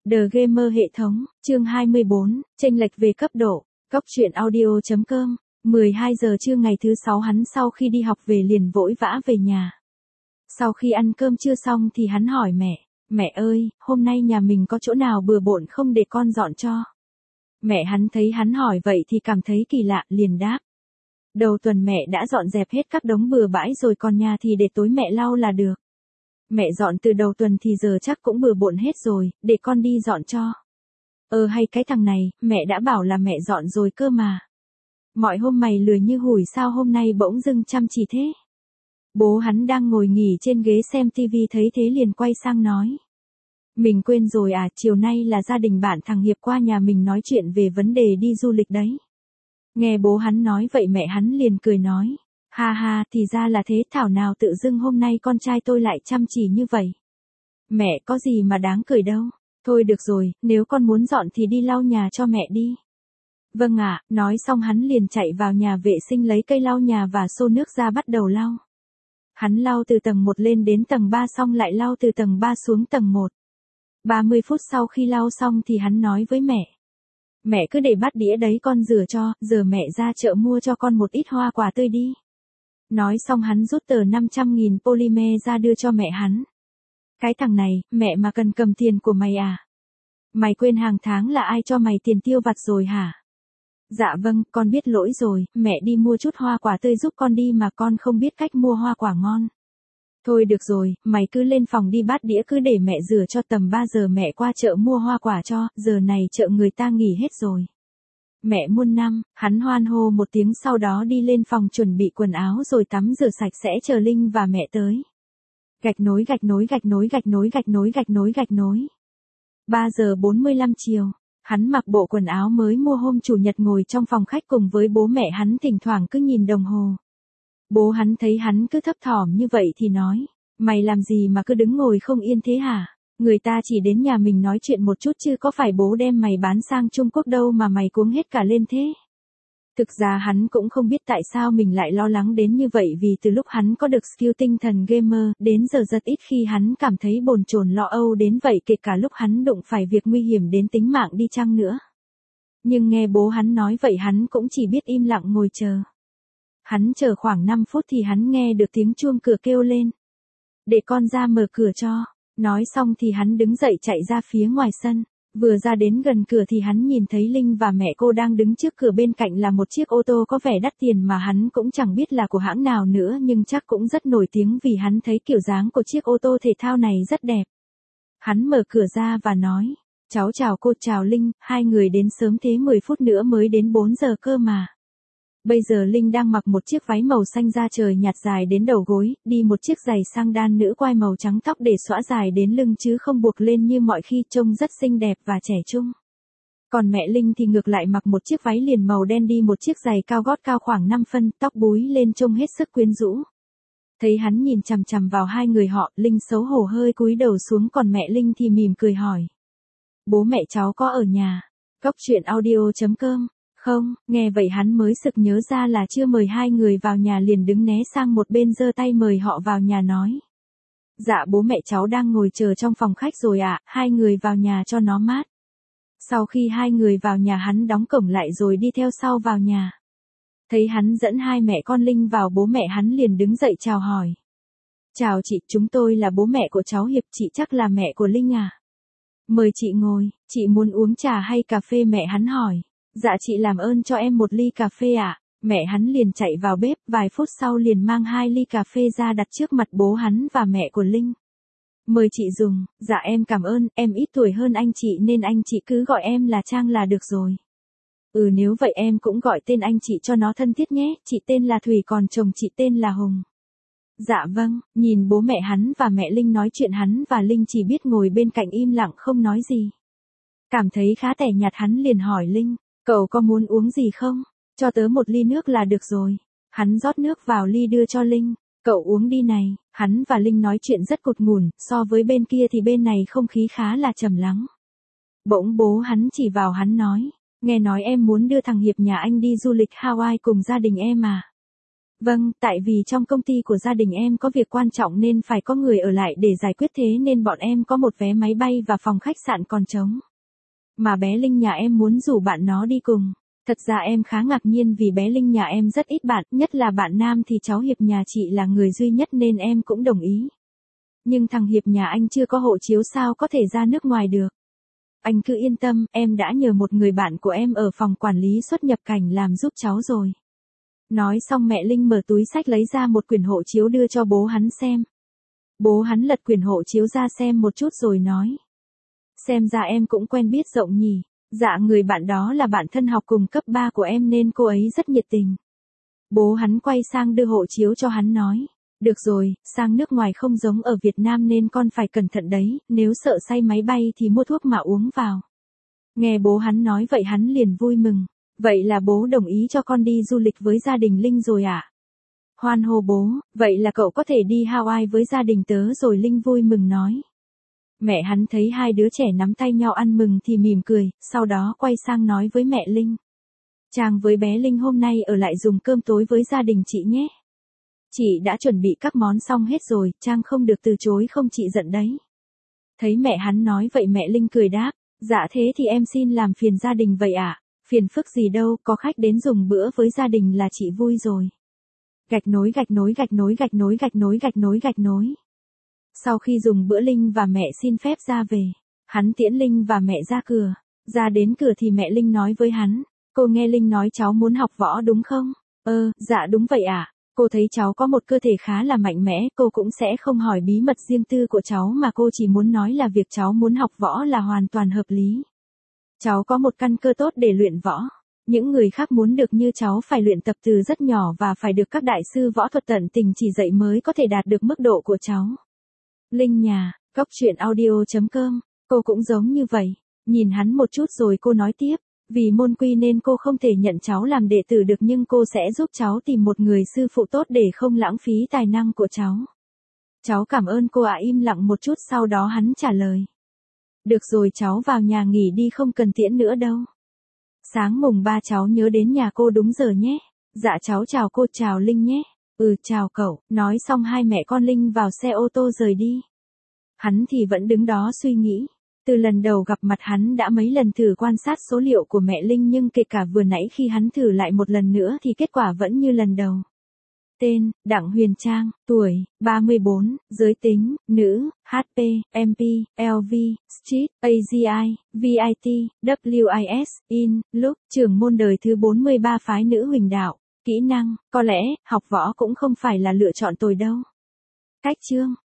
The Gamer hệ thống, chương 24, chênh lệch về cấp độ, Cóc truyện audio.com, 12 giờ trưa ngày thứ 6 hắn sau khi đi học về liền vội vã về nhà. Sau khi ăn cơm trưa xong thì hắn hỏi mẹ ơi, hôm nay nhà mình có chỗ nào bừa bộn không để con dọn cho? Mẹ hắn thấy hắn hỏi vậy thì cảm thấy kỳ lạ, liền đáp. Đầu tuần mẹ đã dọn dẹp hết các đống bừa bãi rồi, còn nhà thì để tối mẹ lau là được. Mẹ dọn từ đầu tuần thì giờ chắc cũng bừa bộn hết rồi, để con đi dọn cho. Hay cái thằng này, mẹ đã bảo là mẹ dọn rồi cơ mà. Mọi hôm mày lười như hủi, sao hôm nay bỗng dưng chăm chỉ thế? Bố hắn đang ngồi nghỉ trên ghế xem tivi thấy thế liền quay sang nói. Mình quên rồi à, chiều nay là gia đình bạn thằng Hiệp qua nhà mình nói chuyện về vấn đề đi du lịch đấy. Nghe bố hắn nói vậy mẹ hắn liền cười nói. Ha ha, thì ra là thế, thảo nào tự dưng hôm nay con trai tôi lại chăm chỉ như vậy. Mẹ có gì mà đáng cười đâu. Thôi được rồi, nếu con muốn dọn thì đi lau nhà cho mẹ đi. Vâng ạ, nói xong hắn liền chạy vào nhà vệ sinh lấy cây lau nhà và xô nước ra bắt đầu lau. Hắn lau từ tầng 1 lên đến tầng 3 xong lại lau từ tầng 3 xuống tầng 1. 30 phút sau khi lau xong thì hắn nói với mẹ. Mẹ cứ để bát đĩa đấy con rửa cho, giờ mẹ ra chợ mua cho con một ít hoa quả tươi đi. Nói xong hắn rút tờ 500.000 polymer ra đưa cho mẹ hắn. Cái thằng này, mẹ mà cần cầm tiền của mày à? Mày quên hàng tháng là ai cho mày tiền tiêu vặt rồi hả? Dạ vâng, con biết lỗi rồi, mẹ đi mua chút hoa quả tươi giúp con đi mà con không biết cách mua hoa quả ngon. Thôi được rồi, mày cứ lên phòng đi, bát đĩa cứ để mẹ rửa cho, tầm 3 giờ mẹ qua chợ mua hoa quả cho, giờ này chợ người ta nghỉ hết rồi. Mẹ muôn năm, hắn hoan hô một tiếng sau đó đi lên phòng chuẩn bị quần áo rồi tắm rửa sạch sẽ chờ Linh và mẹ tới. Gạch nối. 3 giờ 45 chiều, hắn mặc bộ quần áo mới mua hôm chủ nhật ngồi trong phòng khách cùng với bố mẹ hắn, thỉnh thoảng cứ nhìn đồng hồ. Bố hắn thấy hắn cứ thấp thỏm như vậy thì nói, mày làm gì mà cứ đứng ngồi không yên thế hả? Người ta chỉ đến nhà mình nói chuyện một chút chứ có phải bố đem mày bán sang Trung Quốc đâu mà mày cuống hết cả lên thế. Thực ra hắn cũng không biết tại sao mình lại lo lắng đến như vậy, vì từ lúc hắn có được skill tinh thần gamer, đến giờ rất ít khi hắn cảm thấy bồn chồn lo âu đến vậy, kể cả lúc hắn đụng phải việc nguy hiểm đến tính mạng đi chăng nữa. Nhưng nghe bố hắn nói vậy hắn cũng chỉ biết im lặng ngồi chờ. Hắn chờ khoảng 5 phút thì hắn nghe được tiếng chuông cửa kêu lên. Để con ra mở cửa cho. Nói xong thì hắn đứng dậy chạy ra phía ngoài sân. Vừa ra đến gần cửa thì hắn nhìn thấy Linh và mẹ cô đang đứng trước cửa, bên cạnh là một chiếc ô tô có vẻ đắt tiền mà hắn cũng chẳng biết là của hãng nào nữa, nhưng chắc cũng rất nổi tiếng vì hắn thấy kiểu dáng của chiếc ô tô thể thao này rất đẹp. Hắn mở cửa ra và nói, cháu chào cô, chào Linh, hai người đến sớm thế, 10 phút nữa mới đến 4 giờ cơ mà. Bây giờ Linh đang mặc một chiếc váy màu xanh da trời nhạt dài đến đầu gối, đi một chiếc giày sang đan nữ quai màu trắng, tóc để xõa dài đến lưng chứ không buộc lên như mọi khi, trông rất xinh đẹp và trẻ trung. Còn mẹ Linh thì ngược lại mặc một chiếc váy liền màu đen, đi một chiếc giày cao gót cao khoảng 5 phân, tóc búi lên trông hết sức quyến rũ. Thấy hắn nhìn chằm chằm vào hai người họ, Linh xấu hổ hơi cúi đầu xuống, còn mẹ Linh thì mỉm cười hỏi. Bố mẹ cháu có ở nhà? Cóc truyện audio.com. Không, nghe vậy hắn mới sực nhớ ra là chưa mời hai người vào nhà, liền đứng né sang một bên giơ tay mời họ vào nhà nói. Dạ bố mẹ cháu đang ngồi chờ trong phòng khách rồi ạ, hai người vào nhà cho nó mát. Sau khi hai người vào nhà hắn đóng cổng lại rồi đi theo sau vào nhà. Thấy hắn dẫn hai mẹ con Linh vào, bố mẹ hắn liền đứng dậy chào hỏi. Chào chị, chúng tôi là bố mẹ của cháu Hiệp, chị chắc là mẹ của Linh à? Mời chị ngồi, chị muốn uống trà hay cà phê, mẹ hắn hỏi. Dạ chị làm ơn cho em một ly cà phê ạ. Mẹ hắn liền chạy vào bếp, vài phút sau liền mang 2 ly cà phê ra đặt trước mặt bố hắn và mẹ của Linh. Mời chị dùng. Dạ em cảm ơn, em ít tuổi hơn anh chị nên anh chị cứ gọi em là Trang là được rồi. Nếu vậy em cũng gọi tên anh chị cho nó thân thiết nhé, chị tên là Thủy còn chồng chị tên là Hùng. Dạ vâng, nhìn bố mẹ hắn và mẹ Linh nói chuyện, hắn và Linh chỉ biết ngồi bên cạnh im lặng không nói gì. Cảm thấy khá tẻ nhạt hắn liền hỏi Linh. Cậu có muốn uống gì không? Cho tớ một ly nước là được rồi. Hắn rót nước vào ly đưa cho Linh. Cậu uống đi này. Hắn và Linh nói chuyện rất cụt ngủn, so với bên kia thì bên này không khí khá là trầm lắng. Bỗng bố hắn chỉ vào hắn nói. Nghe nói em muốn đưa thằng Hiệp nhà anh đi du lịch Hawaii cùng gia đình em à? Vâng, tại vì trong công ty của gia đình em có việc quan trọng nên phải có người ở lại để giải quyết, thế nên bọn em có một vé máy bay và phòng khách sạn còn trống. Mà bé Linh nhà em muốn rủ bạn nó đi cùng. Thật ra em khá ngạc nhiên vì bé Linh nhà em rất ít bạn, nhất là bạn nam thì cháu Hiệp nhà chị là người duy nhất nên em cũng đồng ý. Nhưng thằng Hiệp nhà anh chưa có hộ chiếu sao có thể ra nước ngoài được. Anh cứ yên tâm, em đã nhờ một người bạn của em ở phòng quản lý xuất nhập cảnh làm giúp cháu rồi. Nói xong mẹ Linh mở túi xách lấy ra một quyển hộ chiếu đưa cho bố hắn xem. Bố hắn lật quyển hộ chiếu ra xem một chút rồi nói. Xem ra em cũng quen biết rộng nhỉ. Dạ, người bạn đó là bạn thân học cùng cấp 3 của em nên cô ấy rất nhiệt tình. Bố hắn quay sang đưa hộ chiếu cho hắn nói. Được rồi, sang nước ngoài không giống ở Việt Nam nên con phải cẩn thận đấy, nếu sợ say máy bay thì mua thuốc mà uống vào. Nghe bố hắn nói vậy hắn liền vui mừng. Vậy là bố đồng ý cho con đi du lịch với gia đình Linh rồi ạ? Hoan hô bố, vậy là cậu có thể đi Hawaii với gia đình tớ rồi, Linh vui mừng nói. Mẹ hắn thấy hai đứa trẻ nắm tay nhau ăn mừng thì mỉm cười, sau đó quay sang nói với mẹ Linh. Chàng với bé Linh hôm nay ở lại dùng cơm tối với gia đình chị nhé. Chị đã chuẩn bị các món xong hết rồi, Trang không được từ chối không chị giận đấy. Thấy mẹ hắn nói vậy mẹ Linh cười đáp, dạ thế thì em xin làm phiền gia đình vậy ạ. Phiền phức gì đâu, có khách đến dùng bữa với gia đình là chị vui rồi. Gạch nối gạch nối gạch nối gạch nối gạch nối gạch nối gạch nối. Sau khi dùng bữa Linh và mẹ xin phép ra về. Hắn tiễn Linh và mẹ ra cửa. Ra đến cửa thì mẹ Linh nói với hắn. Cô nghe Linh nói cháu muốn học võ đúng không? Dạ đúng vậy ạ. Cô thấy cháu có một cơ thể khá là mạnh mẽ, cô cũng sẽ không hỏi bí mật riêng tư của cháu mà cô chỉ muốn nói là việc cháu muốn học võ là hoàn toàn hợp lý. Cháu có một căn cơ tốt để luyện võ. Những người khác muốn được như cháu phải luyện tập từ rất nhỏ và phải được các đại sư võ thuật tận tình chỉ dạy mới có thể đạt được mức độ của cháu. Linh nhà, Cóc Truyện Audio.com, cô cũng giống như vậy. Nhìn hắn một chút rồi cô nói tiếp, vì môn quy nên cô không thể nhận cháu làm đệ tử được nhưng cô sẽ giúp cháu tìm một người sư phụ tốt để không lãng phí tài năng của cháu. Cháu cảm ơn cô ạ. Im lặng một chút sau đó hắn trả lời. Được rồi cháu vào nhà nghỉ đi không cần tiễn nữa đâu. Sáng mùng 3 cháu nhớ đến nhà cô đúng giờ nhé. Dạ cháu chào cô, chào Linh nhé. Chào cậu. Nói xong hai mẹ con Linh vào xe ô tô rời đi. Hắn thì vẫn đứng đó suy nghĩ. Từ lần đầu gặp mặt hắn đã mấy lần thử quan sát số liệu của mẹ Linh nhưng kể cả vừa nãy khi hắn thử lại một lần nữa thì kết quả vẫn như lần đầu. Tên, Đặng Huyền Trang, tuổi, 34, giới tính, nữ, HP, MP, LV, Street, AGI, VIT, WIS, In, Lúc, trưởng môn đời thứ 43 phái nữ Huỳnh Đạo. Kỹ năng, có lẽ, học võ cũng không phải là lựa chọn tồi đâu. Cách chương.